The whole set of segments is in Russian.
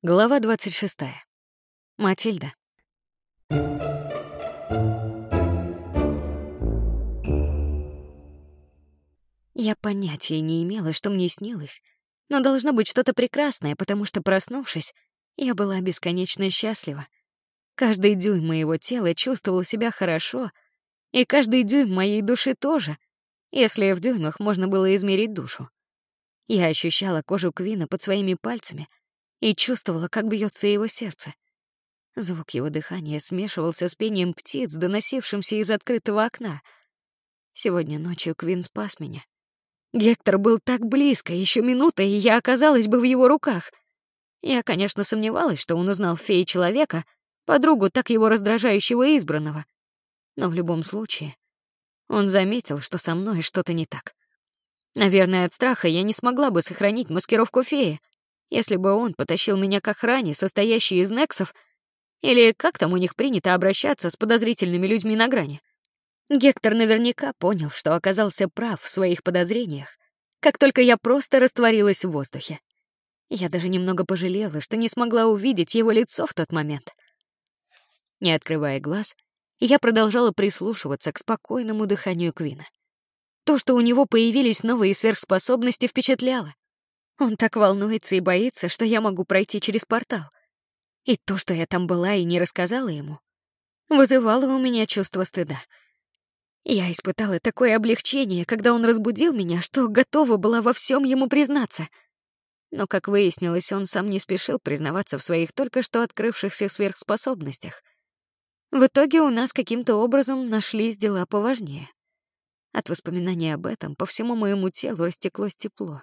Глава 26. Матильда. Я понятия не имела, что мне снилось, но должно быть что-то прекрасное, потому что, проснувшись, я была бесконечно счастлива. Каждый дюйм моего тела чувствовал себя хорошо, и каждый дюйм моей души тоже, если в дюймах можно было измерить душу. Я ощущала кожу Квина под своими пальцами и чувствовала, как бьется его сердце. Звук его дыхания смешивался с пением птиц, доносившимся из открытого окна. Сегодня ночью Квин спас меня. Гектор был так близко, еще минута, и я оказалась бы в его руках. Я, конечно, сомневалась, что он узнал феи-человека, подругу так его раздражающего избранного. Но в любом случае, он заметил, что со мной что-то не так. Наверное, от страха я не смогла бы сохранить маскировку феи, если бы он потащил меня к охране, состоящей из нексов, или как там у них принято обращаться с подозрительными людьми на грани. Гектор наверняка понял, что оказался прав в своих подозрениях, как только я просто растворилась в воздухе. Я даже немного пожалела, что не смогла увидеть его лицо в тот момент. Не открывая глаз, я продолжала прислушиваться к спокойному дыханию Квина. То, что у него появились новые сверхспособности, впечатляло. Он так волнуется и боится, что я могу пройти через портал. И то, что я там была и не рассказала ему, вызывало у меня чувство стыда. Я испытала такое облегчение, когда он разбудил меня, что готова была во всем ему признаться. Но, как выяснилось, он сам не спешил признаваться в своих только что открывшихся сверхспособностях. В итоге у нас каким-то образом нашлись дела поважнее. От воспоминания об этом по всему моему телу растеклось тепло.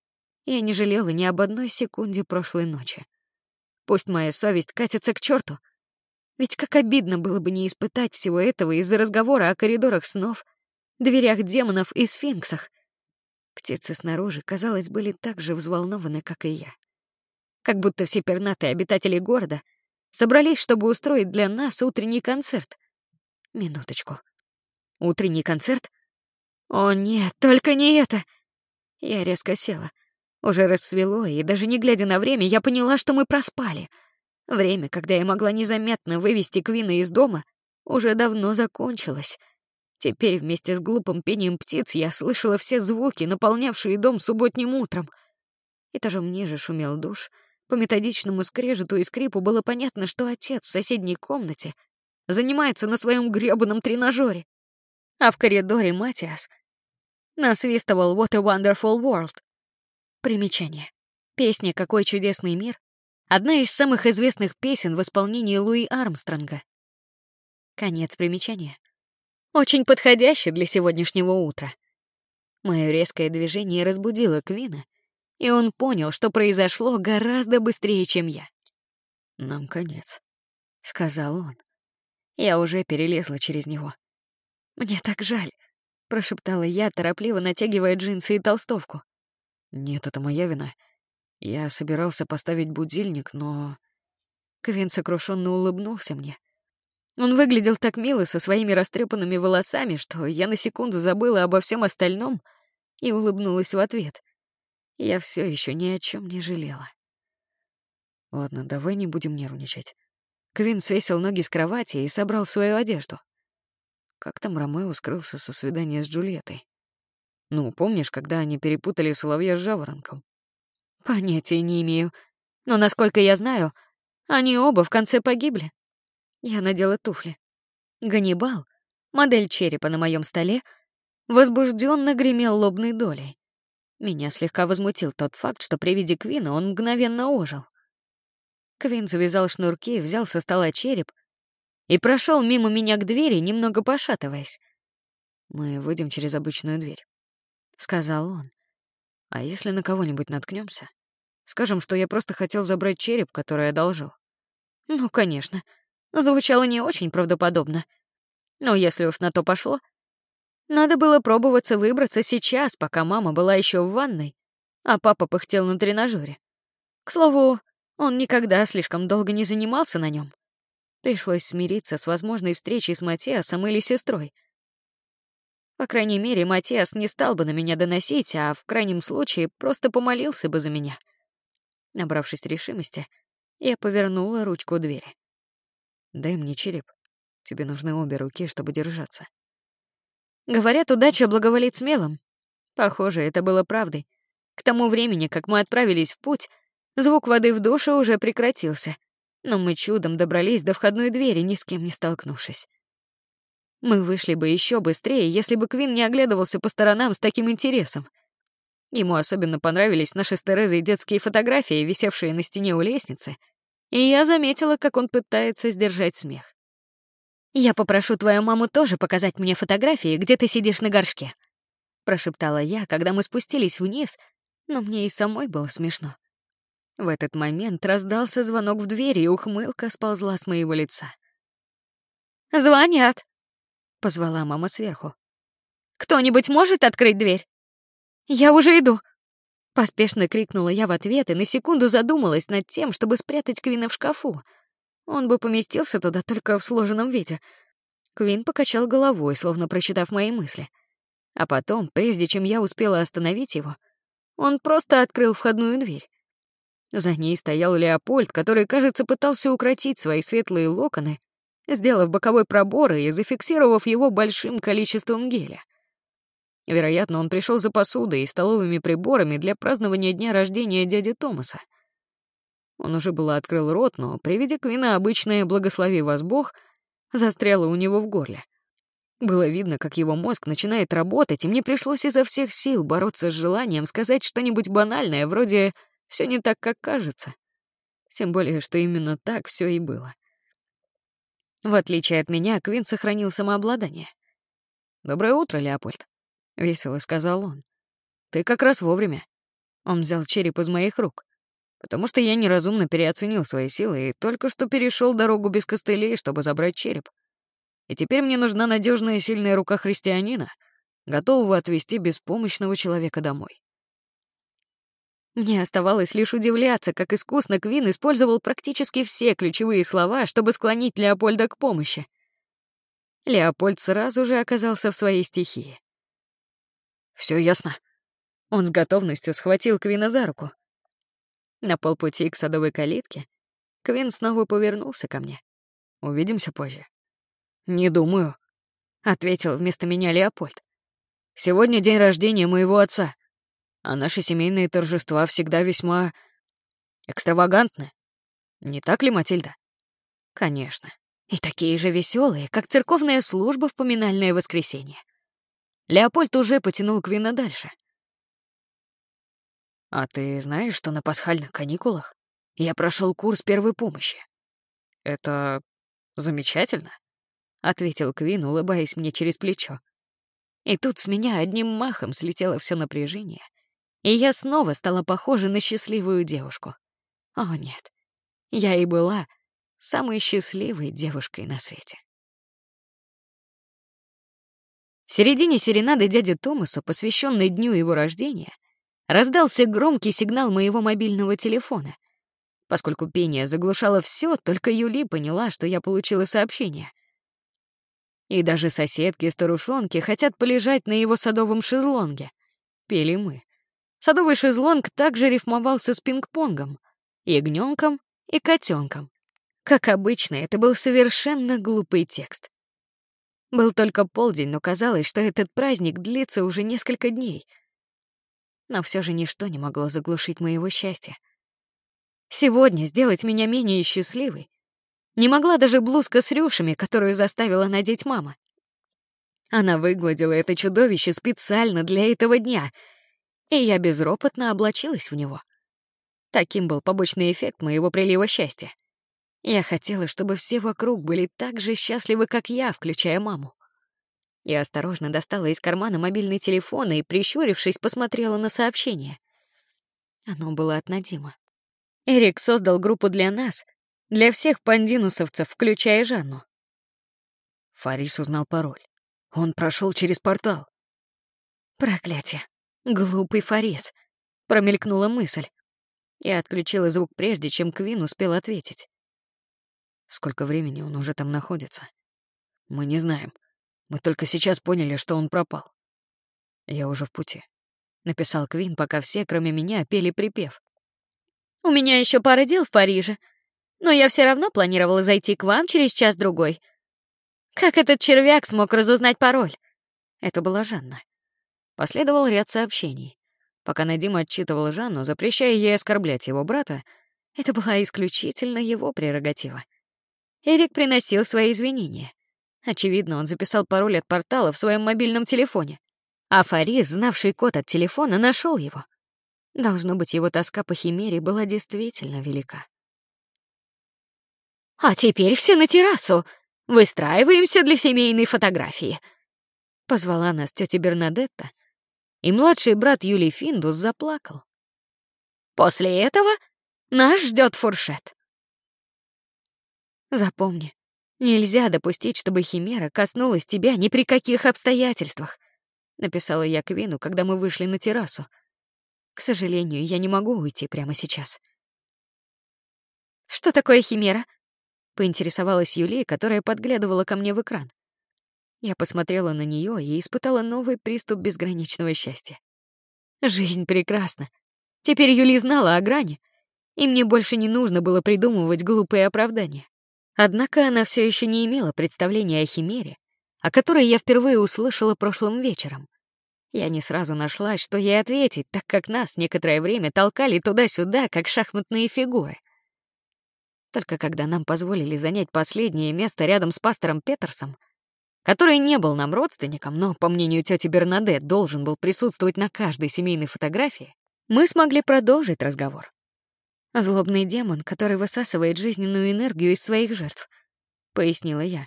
Я не жалела ни об одной секунде прошлой ночи. Пусть моя совесть катится к черту. Ведь как обидно было бы не испытать всего этого из-за разговора о коридорах снов, дверях демонов и сфинксах. Птицы снаружи, казалось, были так же взволнованы, как и я. Как будто все пернатые обитатели города собрались, чтобы устроить для нас утренний концерт. Минуточку. Утренний концерт? О нет, только не это! Я резко села. Уже рассвело, и даже не глядя на время, я поняла, что мы проспали. Время, когда я могла незаметно вывести Квина из дома, уже давно закончилось. Теперь вместе с глупым пением птиц я слышала все звуки, наполнявшие дом субботним утром. Этажом ниже шумел душ. По методичному скрежету и скрипу было понятно, что отец в соседней комнате занимается на своем грёбаном тренажере. А в коридоре Матиас насвистывал «What a Wonderful World». Примечание. Песня «Какой чудесный мир» — одна из самых известных песен в исполнении Луи Армстронга. Конец примечания. Очень подходящий для сегодняшнего утра. Мое резкое движение разбудило Квина, и он понял, что произошло гораздо быстрее, чем я. «Нам конец», — сказал он. Я уже перелезла через него. «Мне так жаль», — прошептала я, торопливо натягивая джинсы и толстовку. «Нет, это моя вина. Я собирался поставить будильник, но...» Квин сокрушенно улыбнулся мне. Он выглядел так мило со своими растрепанными волосами, что я на секунду забыла обо всем остальном и улыбнулась в ответ. Я все еще ни о чем не жалела. «Ладно, давай не будем нервничать». Квин свесил ноги с кровати и собрал свою одежду. Как там Ромео скрылся со свидания с Джульеттой? Ну, помнишь, когда они перепутали соловья с жаворонком? Понятия не имею. Но, насколько я знаю, они оба в конце погибли. Я надела туфли. Ганнибал, модель черепа на моем столе, возбужденно гремел лобной долей. Меня слегка возмутил тот факт, что при виде Квина он мгновенно ожил. Квин завязал шнурки, взял со стола череп и прошел мимо меня к двери, немного пошатываясь. «Мы выйдем через обычную дверь», — сказал он. «А если на кого-нибудь наткнемся? Скажем, что я просто хотел забрать череп, который одолжил». Ну, конечно. Звучало не очень правдоподобно. Но если уж на то пошло, надо было пробоваться выбраться сейчас, пока мама была еще в ванной, а папа пыхтел на тренажере. К слову, он никогда слишком долго не занимался на нем. Пришлось смириться с возможной встречей с Матиасом или сестрой. По крайней мере, Матиас не стал бы на меня доносить, а в крайнем случае просто помолился бы за меня. Набравшись решимости, Я повернула ручку двери. «Дай мне череп. Тебе нужны обе руки, чтобы держаться». Говорят, удача благоволит смелым. Похоже, это было правдой. К тому времени, как мы отправились в путь, звук воды в душе уже прекратился, но мы чудом добрались до входной двери, ни с кем не столкнувшись. Мы вышли бы еще быстрее, если бы Квин не оглядывался по сторонам с таким интересом. Ему особенно понравились наши с Терезой детские фотографии, висевшие на стене у лестницы, и я заметила, как он пытается сдержать смех. «Я попрошу твою маму тоже показать мне фотографии, где ты сидишь на горшке», — прошептала я, когда мы спустились вниз, но мне и самой было смешно. В этот момент раздался звонок в дверь, и ухмылка сползла с моего лица. «Звонят!» — позвала мама сверху. «Кто-нибудь может открыть дверь?» «Я уже иду!» — поспешно крикнула я в ответ и на секунду задумалась над тем, чтобы спрятать Квина в шкафу. Он бы поместился туда только в сложенном виде. Квин покачал головой, словно прочитав мои мысли. А потом, прежде чем я успела остановить его, он просто открыл входную дверь. За ней стоял Леопольд, который, кажется, пытался укротить свои светлые локоны, сделав боковой пробор и зафиксировав его большим количеством геля. Вероятно, он пришел за посудой и столовыми приборами для празднования дня рождения дяди Томаса. Он уже было открыл рот, но при виде Квина обычное «благослови вас Бог» застряло у него в горле. Было видно, как его мозг начинает работать, и мне пришлось изо всех сил бороться с желанием сказать что-нибудь банальное, вроде «все не так, как кажется». Тем более, что именно так все и было. В отличие от меня, Квин сохранил самообладание. «Доброе утро, Леопольд», — весело сказал он. «Ты как раз вовремя». Он взял череп из моих рук, потому что я неразумно переоценил свои силы и только что перешел дорогу без костылей, чтобы забрать череп. И теперь мне нужна надежная и сильная рука христианина, готового отвезти беспомощного человека домой. Мне оставалось лишь удивляться, как искусно Квин использовал практически все ключевые слова, чтобы склонить Леопольда к помощи. Леопольд сразу же оказался в своей стихии. «Все ясно». Он с готовностью схватил Квина за руку. На полпути к садовой калитке Квин снова повернулся ко мне. «Увидимся позже». «Не думаю», — ответил вместо меня Леопольд. «Сегодня день рождения моего отца, а наши семейные торжества всегда весьма экстравагантны. Не так ли, Матильда?» «Конечно. И такие же веселые, как церковная служба в поминальное воскресенье». Леопольд уже потянул Квина дальше. «А ты знаешь, что на пасхальных каникулах я прошел курс первой помощи? Это замечательно», — ответил Квин, улыбаясь мне через плечо. И тут с меня одним махом слетело все напряжение, и я снова стала похожа на счастливую девушку. О нет, я и была самой счастливой девушкой на свете. В середине серенады дяде Томасу, посвященной дню его рождения, раздался громкий сигнал моего мобильного телефона. Поскольку пение заглушало все, только Юли поняла, что я получила сообщение. И даже соседки-старушонки хотят полежать на его садовом шезлонге. Пели мы. Садовый шезлонг также рифмовался с пинг-понгом, ягнёнком и котенком. Как обычно, это был совершенно глупый текст. Был только полдень, но казалось, что этот праздник длится уже несколько дней. Но все же ничто не могло заглушить моего счастья. Сегодня сделать меня менее счастливой не могла даже блузка с рюшами, которую заставила надеть мама. Она выгладила это чудовище специально для этого дня, и я безропотно облачилась в него. Таким был побочный эффект моего прилива счастья. Я хотела, чтобы все вокруг были так же счастливы, как я, включая маму. Я осторожно достала из кармана мобильный телефон и, прищурившись, посмотрела на сообщение. Оно было от Надима. Эрик создал группу для нас, для всех пандинусовцев, включая Жанну. Фарис узнал пароль. Он прошел через портал. Проклятие. Глупый Фарис. Промелькнула мысль. Я отключила звук прежде, чем Квин успел ответить. Сколько времени он уже там находится? Мы не знаем. Мы только сейчас поняли, что он пропал. Я уже в пути. Написал Квин, пока все, кроме меня, пели припев. У меня еще пара дел в Париже. Но я все равно планировала зайти к вам через час-другой. Как этот червяк смог разузнать пароль? Это была Жанна. Последовал ряд сообщений. Пока Надим отчитывал Жанну, запрещая ей оскорблять его брата, это была исключительно его прерогатива. Эрик приносил свои извинения. Очевидно, он записал пароль от портала в своем мобильном телефоне. А Фарис, знавший код от телефона, нашел его. Должно быть, его тоска по Химере была действительно велика. «А теперь все на террасу. Выстраиваемся для семейной фотографии», — позвала нас тетя Бернадетта, и младший брат Юлий Финдус заплакал. «После этого нас ждет фуршет». Запомни, нельзя допустить, чтобы Химера коснулась тебя ни при каких обстоятельствах, написала я Квину, когда мы вышли на террасу. К сожалению, я не могу уйти прямо сейчас. Что такое Химера? Поинтересовалась Юлия, которая подглядывала ко мне в экран. Я посмотрела на нее и испытала новый приступ безграничного счастья. Жизнь прекрасна. Теперь Юли знала о грани, и мне больше не нужно было придумывать глупые оправдания. Однако она все еще не имела представления о Химере, о которой я впервые услышала прошлым вечером. Я не сразу нашла, что ей ответить, так как нас некоторое время толкали туда-сюда, как шахматные фигуры. Только когда нам позволили занять последнее место рядом с пастором Петерсом, который не был нам родственником, но, по мнению тети Бернадет, должен был присутствовать на каждой семейной фотографии, мы смогли продолжить разговор. Злобный демон, который высасывает жизненную энергию из своих жертв, пояснила я.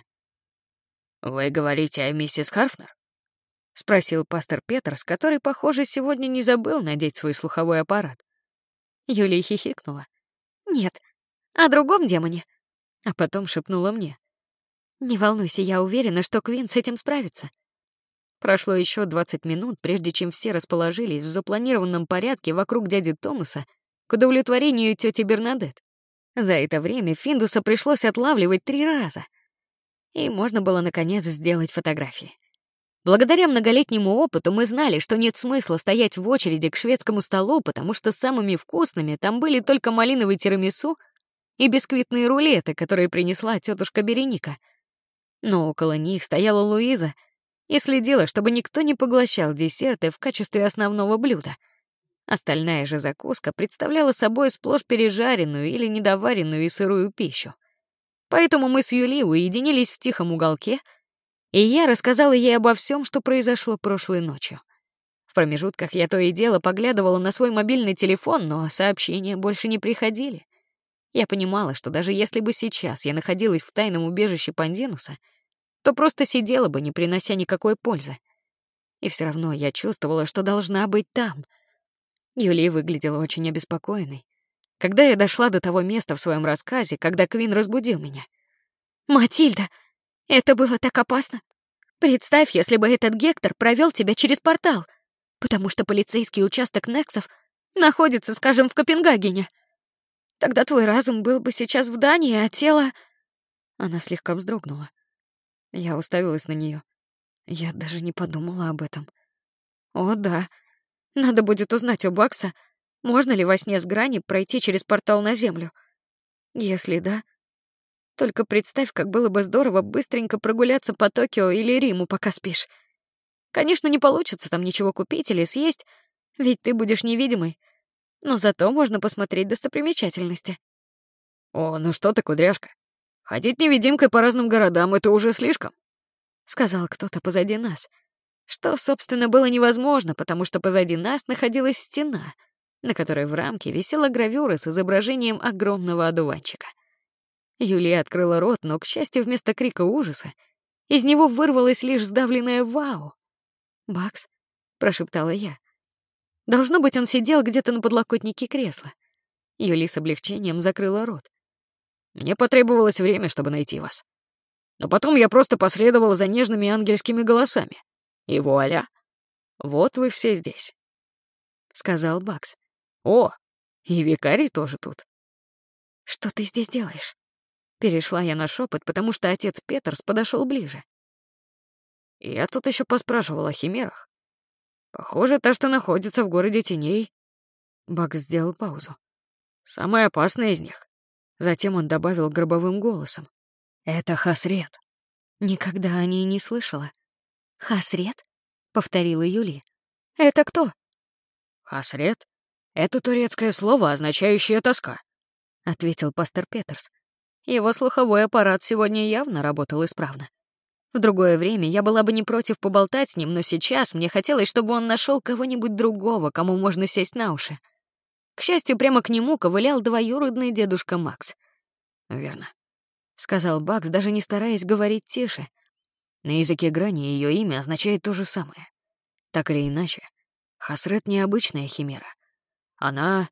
Вы говорите о миссис Харфнер? Спросил пастор Петерс, который, похоже, сегодня не забыл надеть свой слуховой аппарат. Юлия хихикнула. Нет, о другом демоне. А потом шепнула мне: не волнуйся, я уверена, что Квин с этим справится. Прошло еще 20 минут, прежде чем все расположились в запланированном порядке вокруг дяди Томаса к удовлетворению тети Бернадет. За это время Финдуса пришлось отлавливать 3 раза, и можно было наконец сделать фотографии. Благодаря многолетнему опыту мы знали, что нет смысла стоять в очереди к шведскому столу, потому что самыми вкусными там были только малиновый тирамису и бисквитные рулеты, которые принесла тетушка Береника. Но около них стояла Луиза и следила, чтобы никто не поглощал десерты в качестве основного блюда. Остальная же закуска представляла собой сплошь пережаренную или недоваренную и сырую пищу. Поэтому мы с Юлией уединились в тихом уголке, и я рассказала ей обо всем, что произошло прошлой ночью. В промежутках я то и дело поглядывала на свой мобильный телефон, но сообщения больше не приходили. Я понимала, что даже если бы сейчас я находилась в тайном убежище Пандинуса, то просто сидела бы, не принося никакой пользы. И все равно я чувствовала, что должна быть там. Юлия выглядела очень обеспокоенной, когда я дошла до того места в своем рассказе, когда Квин разбудил меня. «Матильда, это было так опасно. Представь, если бы этот Гектор провел тебя через портал, потому что полицейский участок Нексов находится, скажем, в Копенгагене. Тогда твой разум был бы сейчас в Дании, а тело...» Она слегка вздрогнула. Я уставилась на нее. Я даже не подумала об этом. О, да. Надо будет узнать у Бакса, можно ли во сне с грани пройти через портал на Землю. Если да, только представь, как было бы здорово быстренько прогуляться по Токио или Риму, пока спишь. Конечно, не получится там ничего купить или съесть, ведь ты будешь невидимой. Но зато можно посмотреть достопримечательности. О, ну что ты, кудряшка? Ходить невидимкой по разным городам — это уже слишком, сказал кто-то позади нас. Что, собственно, было невозможно, потому что позади нас находилась стена, на которой в рамке висела гравюра с изображением огромного одуванчика. Юлия открыла рот, но, к счастью, вместо крика ужаса из него вырвалось лишь сдавленное «Вау!». «Бакс», — прошептала я. Должно быть, он сидел где-то на подлокотнике кресла. Юлия с облегчением закрыла рот. Мне потребовалось время, чтобы найти вас. Но потом я просто последовала за нежными ангельскими голосами. И вуаля! Вот вы все здесь, — сказал Бакс. О, и викарий тоже тут. Что ты здесь делаешь? Перешла я на шепот, потому что отец Петерс подошел ближе. Я тут еще поспрашивал о химерах. Похоже, та, что находится в городе теней. Бакс сделал паузу. Самая опасная из них. Затем он добавил гробовым голосом: «Это Хасрет». Никогда о ней не слышала. «Хасрет?» — повторила Юли. «Это кто?» «Хасрет — это турецкое слово, означающее тоска», — ответил пастор Петерс. Его слуховой аппарат сегодня явно работал исправно. В другое время я была бы не против поболтать с ним, но сейчас мне хотелось, чтобы он нашел кого-нибудь другого, кому можно сесть на уши. К счастью, прямо к нему ковылял двоюродный дедушка Макс. «Верно», — сказал Бакс, даже не стараясь говорить тише. На языке грани ее имя означает то же самое. Так или иначе, Хасрет — необычная химера. Она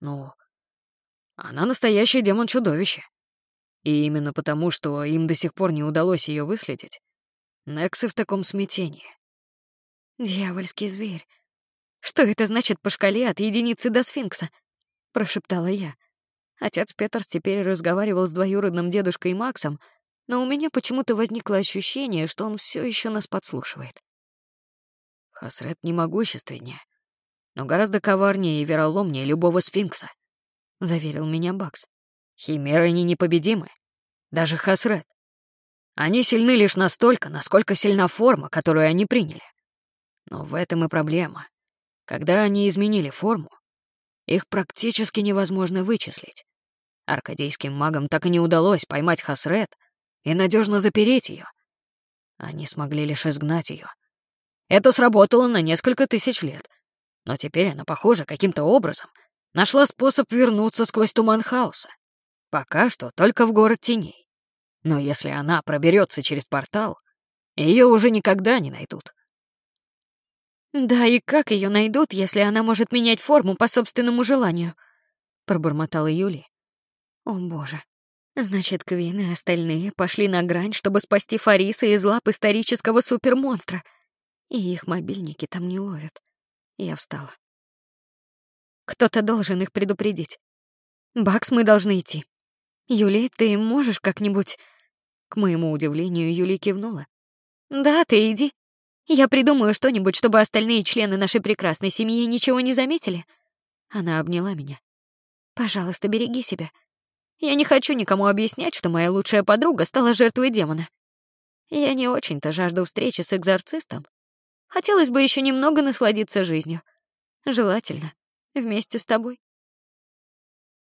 настоящий демон-чудовище. И именно потому, что им до сих пор не удалось ее выследить, Нексы в таком смятении. «Дьявольский зверь. Что это значит по шкале от единицы до сфинкса?» — прошептала я. Отец Петерс теперь разговаривал с двоюродным дедушкой Максом, но у меня почему-то возникло ощущение, что он все еще нас подслушивает. «Хасрет немогущественнее, но гораздо коварнее и вероломнее любого сфинкса», — заверил меня Бакс. «Химеры не непобедимы. Даже Хасрет. Они сильны лишь настолько, насколько сильна форма, которую они приняли. Но в этом и проблема. Когда они изменили форму, их практически невозможно вычислить. Аркадийским магам так и не удалось поймать Хасрет и надежно запереть ее. Они смогли лишь изгнать ее. Это сработало на несколько тысяч лет, но теперь она, похоже, каким-то образом нашла способ вернуться сквозь туман хаоса. Пока что только в город теней. Но если она проберется через портал, ее уже никогда не найдут. «Да и как ее найдут, если она может менять форму по собственному желанию?» — пробормотала Юли. «О, боже. Значит, Квин и остальные пошли на грань, чтобы спасти Фариса из лап исторического супермонстра. И их мобильники там не ловят». Я встала. «Кто-то должен их предупредить. Бакс, мы должны идти. Юли, ты можешь как-нибудь...» К моему удивлению, Юли кивнула. «Да, ты иди. Я придумаю что-нибудь, чтобы остальные члены нашей прекрасной семьи ничего не заметили». Она обняла меня. «Пожалуйста, береги себя. Я не хочу никому объяснять, что моя лучшая подруга стала жертвой демона. Я не очень-то жажду встречи с экзорцистом. Хотелось бы еще немного насладиться жизнью. Желательно вместе с тобой».